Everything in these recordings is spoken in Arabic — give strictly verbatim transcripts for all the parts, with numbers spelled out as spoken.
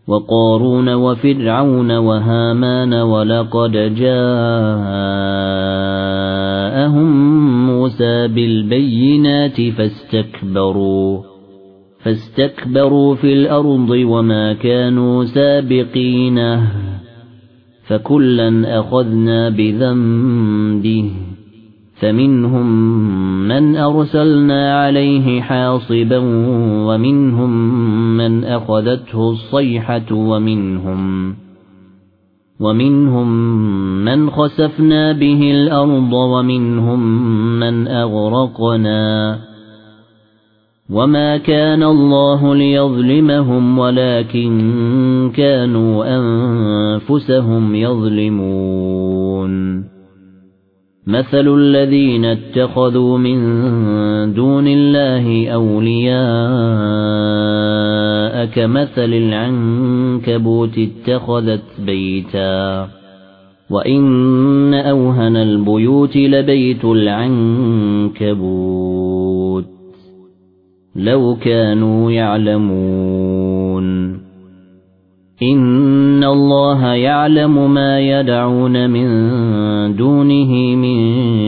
وقارون وفرعون وهامان ولقد جاءهم موسى بالبينات فاستكبروا فاستكبروا في الأرض وما كانوا سابقين فكلا أخذنا بذنبه فمنهم من أرسلنا عليه حاصبا ومنهم من أخذته الصيحة ومنهم ومنهم من خسفنا به الأرض ومنهم من أغرقنا وما كان الله ليظلمهم ولكن كانوا أنفسهم يظلمون مثل الذين اتخذوا من دون الله أولياء كمثل العنكبوت اتخذت بيتا وإن أوهن البيوت لبيت العنكبوت لو كانوا يعلمون إن الله يعلم ما يدعون من دونه من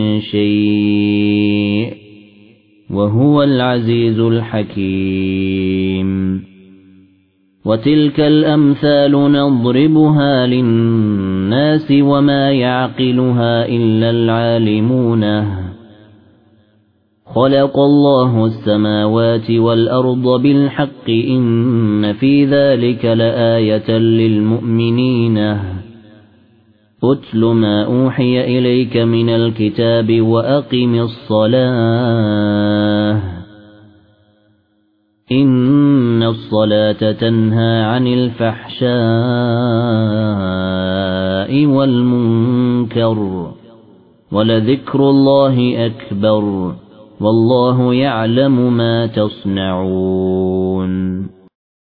شيء وهو العزيز الحكيم وتلك الأمثال نضربها للناس وما يعقلها إلا العالمون خلق الله السماوات والأرض بالحق إن في ذلك لآية للمؤمنين أتل ما أوحي إليك من الكتاب وأقم الصلاة إن الصلاة تنهى عن الفحشاء والمنكر ولذكر الله أكبر والله يعلم ما تصنعون